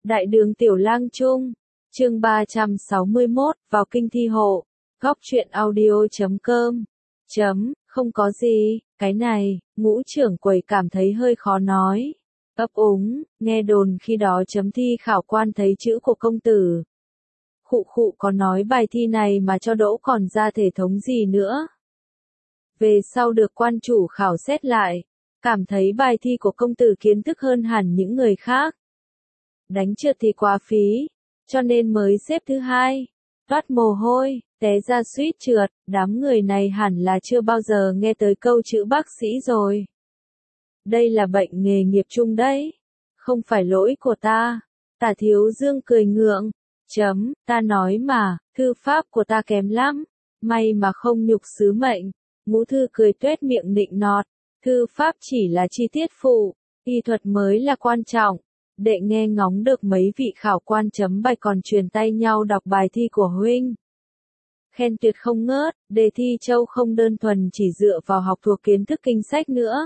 Đại đường Tiểu Lang Trung, chương 361, vào kinh thi hộ, góc truyện audio.com. Không có gì, cái này, ngũ trưởng quầy cảm thấy hơi khó nói. Ấp úng, nghe đồn khi đó chấm thi khảo quan thấy chữ của công tử. Khụ có nói bài thi này mà cho đỗ còn ra thể thống gì nữa. Về sau được quan chủ khảo xét lại, cảm thấy bài thi của công tử kiến thức hơn hẳn những người khác. Đánh trượt thì quá phí, cho nên mới xếp thứ hai. Toát mồ hôi, té ra suýt trượt, đám người này hẳn là chưa bao giờ nghe tới câu chữ bác sĩ rồi. Đây là bệnh nghề nghiệp chung đấy, không phải lỗi của ta. Tả Thiếu Dương cười ngượng, ta nói mà, thư pháp của ta kém lắm, may mà không nhục sứ mệnh. Ngũ thư cười tuét miệng nịnh nọt, thư pháp chỉ là chi tiết phụ, y thuật mới là quan trọng. Đệ nghe ngóng được mấy vị khảo quan chấm bài còn truyền tay nhau đọc bài thi của huynh. Khen tuyệt không ngớt, đề thi châu không đơn thuần chỉ dựa vào học thuộc kiến thức kinh sách nữa.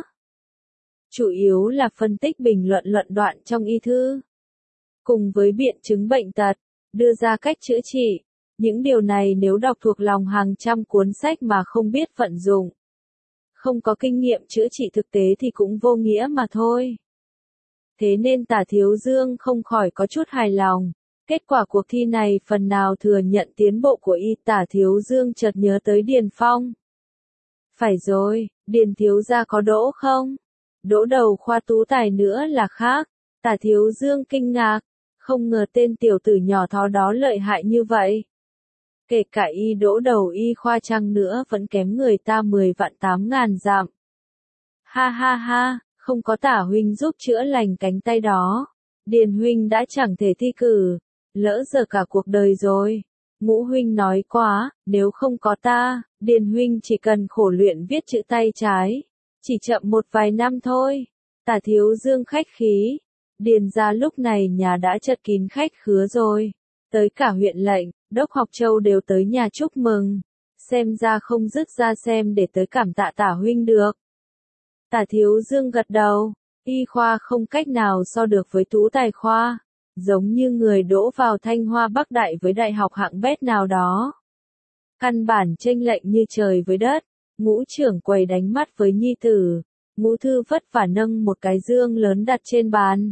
Chủ yếu là phân tích bình luận luận đoạn trong y thư. Cùng với biện chứng bệnh tật, đưa ra cách chữa trị. Những điều này nếu đọc thuộc lòng hàng trăm cuốn sách mà không biết vận dụng, không có kinh nghiệm chữa trị thực tế thì cũng vô nghĩa mà thôi. Thế nên Tả Thiếu Dương không khỏi có chút hài lòng. Kết quả cuộc thi này phần nào thừa nhận tiến bộ của y. Tả Thiếu Dương chợt nhớ tới Điền Phong. Phải rồi, Điền thiếu gia có đỗ không? Đỗ đầu khoa tú tài nữa là khác. Tả Thiếu Dương kinh ngạc, không ngờ tên tiểu tử nhỏ thó đó lợi hại như vậy. Kể cả y đỗ đầu y khoa chăng nữa vẫn kém người ta 10 vạn 8.000 dặm. Ha ha ha, không có Tả huynh giúp chữa lành cánh tay đó, Điền huynh đã chẳng thể thi cử, lỡ giờ cả cuộc đời rồi. Ngũ huynh nói quá, nếu không có ta, Điền huynh chỉ cần khổ luyện viết chữ tay trái, chỉ chậm một vài năm thôi. Tả Thiếu Dương khách khí, Điền gia lúc này nhà đã chật kín khách khứa rồi, tới cả huyện lệnh, đốc học châu đều tới nhà chúc mừng, xem ra không dứt ra xem để tới cảm tạ Tả huynh được. Tả Thiếu Dương gật đầu, y khoa không cách nào so được với tú tài khoa, giống như người đỗ vào Thanh Hoa Bắc Đại với đại học hạng bét nào đó. Căn bản chênh lệch như trời với đất. Ngũ trưởng quầy đánh mắt với nhi tử, Ngũ thư vất vả nâng một cái dương lớn đặt trên bàn.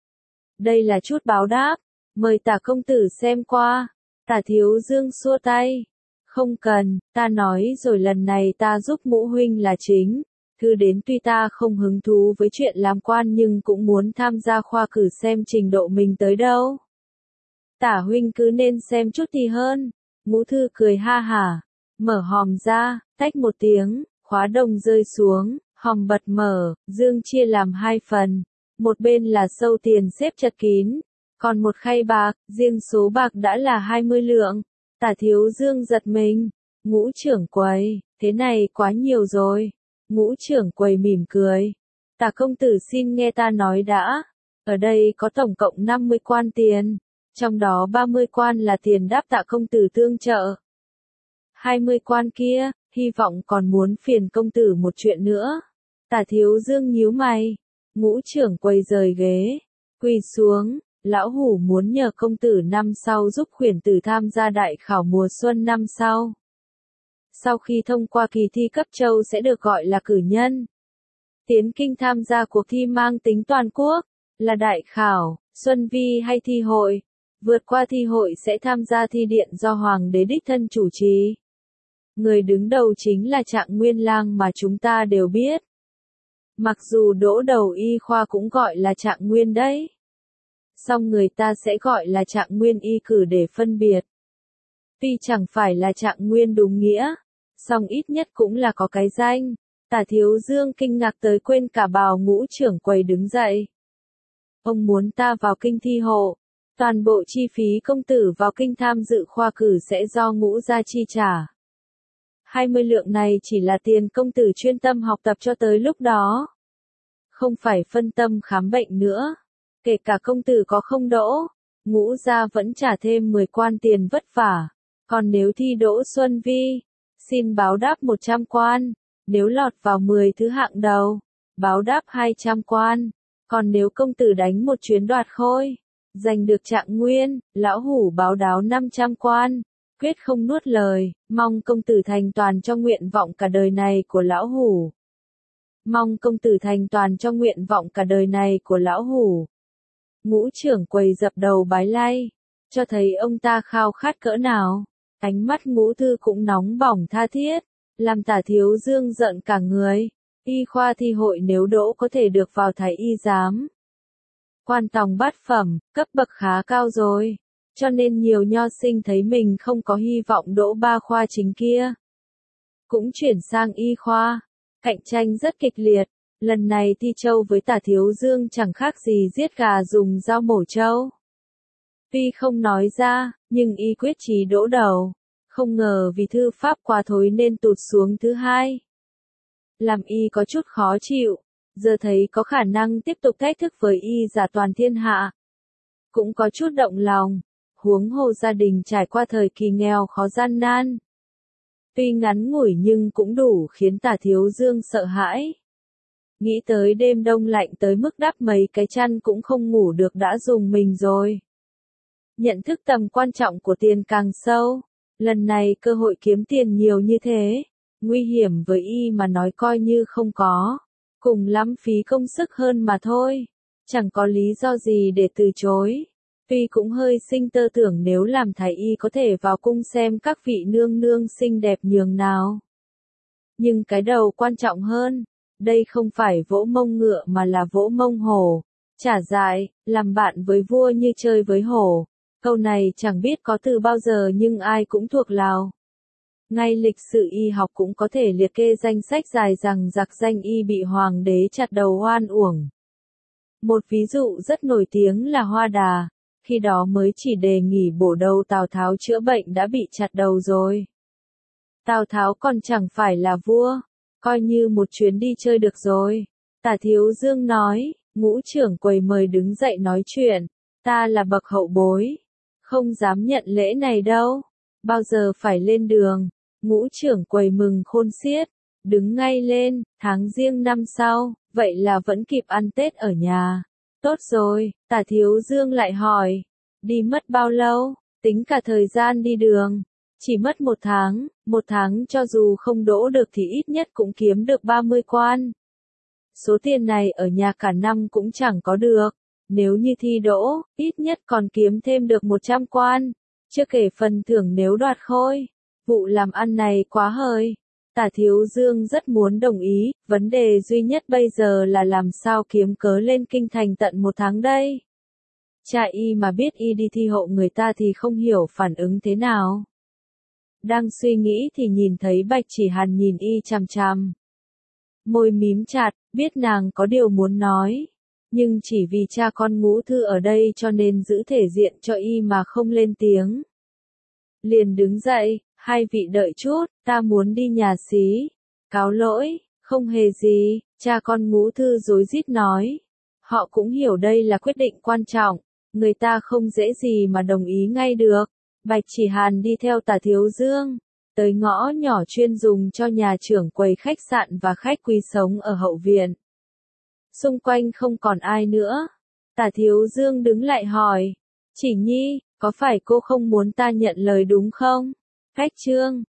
Đây là chút báo đáp, mời Tả công tử xem qua. Tả Thiếu Dương xua tay, không cần, ta nói rồi lần này ta giúp Ngũ huynh là chính. Thư đến tuy ta không hứng thú với chuyện làm quan nhưng cũng muốn tham gia khoa cử xem trình độ mình tới đâu. Tả huynh cứ nên xem chút thì hơn. Ngũ thư cười ha hả, mở hòm ra, tách một tiếng, khóa đồng rơi xuống, hòm bật mở, dương chia làm hai phần. Một bên là sâu tiền xếp chật kín, còn một khay bạc, riêng số bạc đã là 20 lượng. Tả Thiếu Dương giật mình, Ngũ trưởng quầy, thế này quá nhiều rồi. Ngũ trưởng quầy mỉm cười. Tả công tử xin nghe ta nói đã. Ở đây có tổng cộng 50 quan tiền. Trong đó 30 quan là tiền đáp Tạ công tử tương trợ. 20 quan kia, hy vọng còn muốn phiền công tử một chuyện nữa. Tả Thiếu Dương nhíu mày. Ngũ trưởng quầy rời ghế, quỳ xuống. Lão hủ muốn nhờ công tử năm sau giúp khuyển tử tham gia đại khảo mùa xuân năm sau. Sau khi thông qua kỳ thi cấp châu sẽ được gọi là cử nhân. Tiến kinh tham gia cuộc thi mang tính toàn quốc, là đại khảo, xuân vi hay thi hội. Vượt qua thi hội sẽ tham gia thi điện do Hoàng đế đích thân chủ trì. Người đứng đầu chính là Trạng Nguyên Lang mà chúng ta đều biết. Mặc dù đỗ đầu y khoa cũng gọi là Trạng Nguyên đấy. Song người ta sẽ gọi là Trạng Nguyên y cử để phân biệt. Tuy chẳng phải là Trạng Nguyên đúng nghĩa, song ít nhất cũng là có cái danh. Tả Thiếu Dương kinh ngạc tới quên cả bảo Ngũ trưởng quầy đứng dậy. Ông muốn ta vào kinh thi hộ, toàn bộ chi phí công tử vào kinh tham dự khoa cử sẽ do Ngũ gia chi trả. 20 lượng này chỉ là tiền công tử chuyên tâm học tập cho tới lúc đó. Không phải phân tâm khám bệnh nữa. Kể cả công tử có không đỗ, Ngũ gia vẫn trả thêm 10 quan tiền vất vả. Còn nếu thi đỗ xuân vi, xin báo đáp 100 quan. Nếu lọt vào 10 thứ hạng đầu, báo đáp 200 quan. Còn nếu công tử đánh một chuyến đoạt khôi, Giành được trạng nguyên, lão hủ báo đáo 500 quan, quyết không nuốt lời, mong công tử thành toàn cho nguyện vọng cả đời này của lão hủ. Mong công tử thành toàn cho nguyện vọng cả đời này của lão hủ. Ngũ trưởng quầy dập đầu bái lạy, cho thấy ông ta khao khát cỡ nào. Ánh mắt Ngũ Thư cũng nóng bỏng tha thiết, làm Tả Thiếu Dương giận cả người. Y khoa thi hội nếu đỗ có thể được vào thái y giám. Quan tòng bát phẩm, cấp bậc khá cao rồi, cho nên nhiều nho sinh thấy mình không có hy vọng đỗ 3 khoa chính kia. Cũng chuyển sang y khoa, cạnh tranh rất kịch liệt, lần này thi châu với Tả Thiếu Dương chẳng khác gì giết gà dùng dao mổ trâu. Tuy không nói ra, nhưng y quyết chí đỗ đầu, không ngờ vì thư pháp quá thối nên tụt xuống thứ 2. Làm y có chút khó chịu, giờ thấy có khả năng tiếp tục thách thức với y giả toàn thiên hạ. Cũng có chút động lòng, huống hồ gia đình trải qua thời kỳ nghèo khó gian nan. Tuy ngắn ngủi nhưng cũng đủ khiến Tả Thiếu Dương sợ hãi. Nghĩ tới đêm đông lạnh tới mức đắp mấy cái chăn cũng không ngủ được đã dùng mình rồi. Nhận thức tầm quan trọng của tiền càng sâu, lần này cơ hội kiếm tiền nhiều như thế, nguy hiểm với y mà nói coi như không có, cùng lắm phí công sức hơn mà thôi, chẳng có lý do gì để từ chối. Tuy cũng hơi sinh tơ tưởng nếu làm thái y có thể vào cung xem các vị nương nương xinh đẹp nhường nào. Nhưng cái đầu quan trọng hơn, đây không phải vỗ mông ngựa mà là vỗ mông hổ. Trả dại, làm bạn với vua như chơi với hổ. Câu này chẳng biết có từ bao giờ nhưng ai cũng thuộc lòng. Ngay lịch sử y học cũng có thể liệt kê danh sách dài rằng giặc danh y bị hoàng đế chặt đầu oan uổng. Một ví dụ rất nổi tiếng là Hoa Đà, khi đó mới chỉ đề nghị bổ đầu Tào Tháo chữa bệnh đã bị chặt đầu rồi. Tào Tháo còn chẳng phải là vua, coi như một chuyến đi chơi được rồi. Tả Thiếu Dương nói, Ngũ trưởng quầy mời đứng dậy nói chuyện, ta là bậc hậu bối, không dám nhận lễ này đâu, bao giờ phải lên đường. Ngũ trưởng quầy mừng khôn xiết, đứng ngay lên, tháng Giêng năm sau, vậy là vẫn kịp ăn Tết ở nhà. Tốt rồi, Tả Thiếu Dương lại hỏi, đi mất bao lâu, tính cả thời gian đi đường. Chỉ mất 1 tháng cho dù không đỗ được thì ít nhất cũng kiếm được 30 quan. Số tiền này ở nhà cả năm cũng chẳng có được, nếu như thi đỗ, ít nhất còn kiếm thêm được 100 quan, chưa kể phần thưởng nếu đoạt khôi. Vụ làm ăn này quá hời. Tả Thiếu Dương rất muốn đồng ý, vấn đề duy nhất bây giờ là làm sao kiếm cớ lên kinh thành tận 1 tháng đây. Cha y mà biết y đi thi hộ người ta thì không hiểu phản ứng thế nào. Đang suy nghĩ thì nhìn thấy Bạch Chỉ Hàn nhìn y chằm chằm. Môi mím chặt, biết nàng có điều muốn nói. Nhưng chỉ vì cha con Ngũ Thư ở đây cho nên giữ thể diện cho y mà không lên tiếng. Liền đứng dậy, hai vị đợi chút, ta muốn đi nhà xí. Cáo lỗi, không hề gì, cha con Ngũ Thư rối rít nói. Họ cũng hiểu đây là quyết định quan trọng, người ta không dễ gì mà đồng ý ngay được. Bạch Chỉ Hàn đi theo Tả Thiếu Dương, tới ngõ nhỏ chuyên dùng cho nhà trưởng quầy khách sạn và khách quý sống ở hậu viện. Xung quanh không còn ai nữa. Tả Thiếu Dương đứng lại hỏi, Chỉ Nhi, có phải cô không muốn ta nhận lời đúng không? Khách Trương,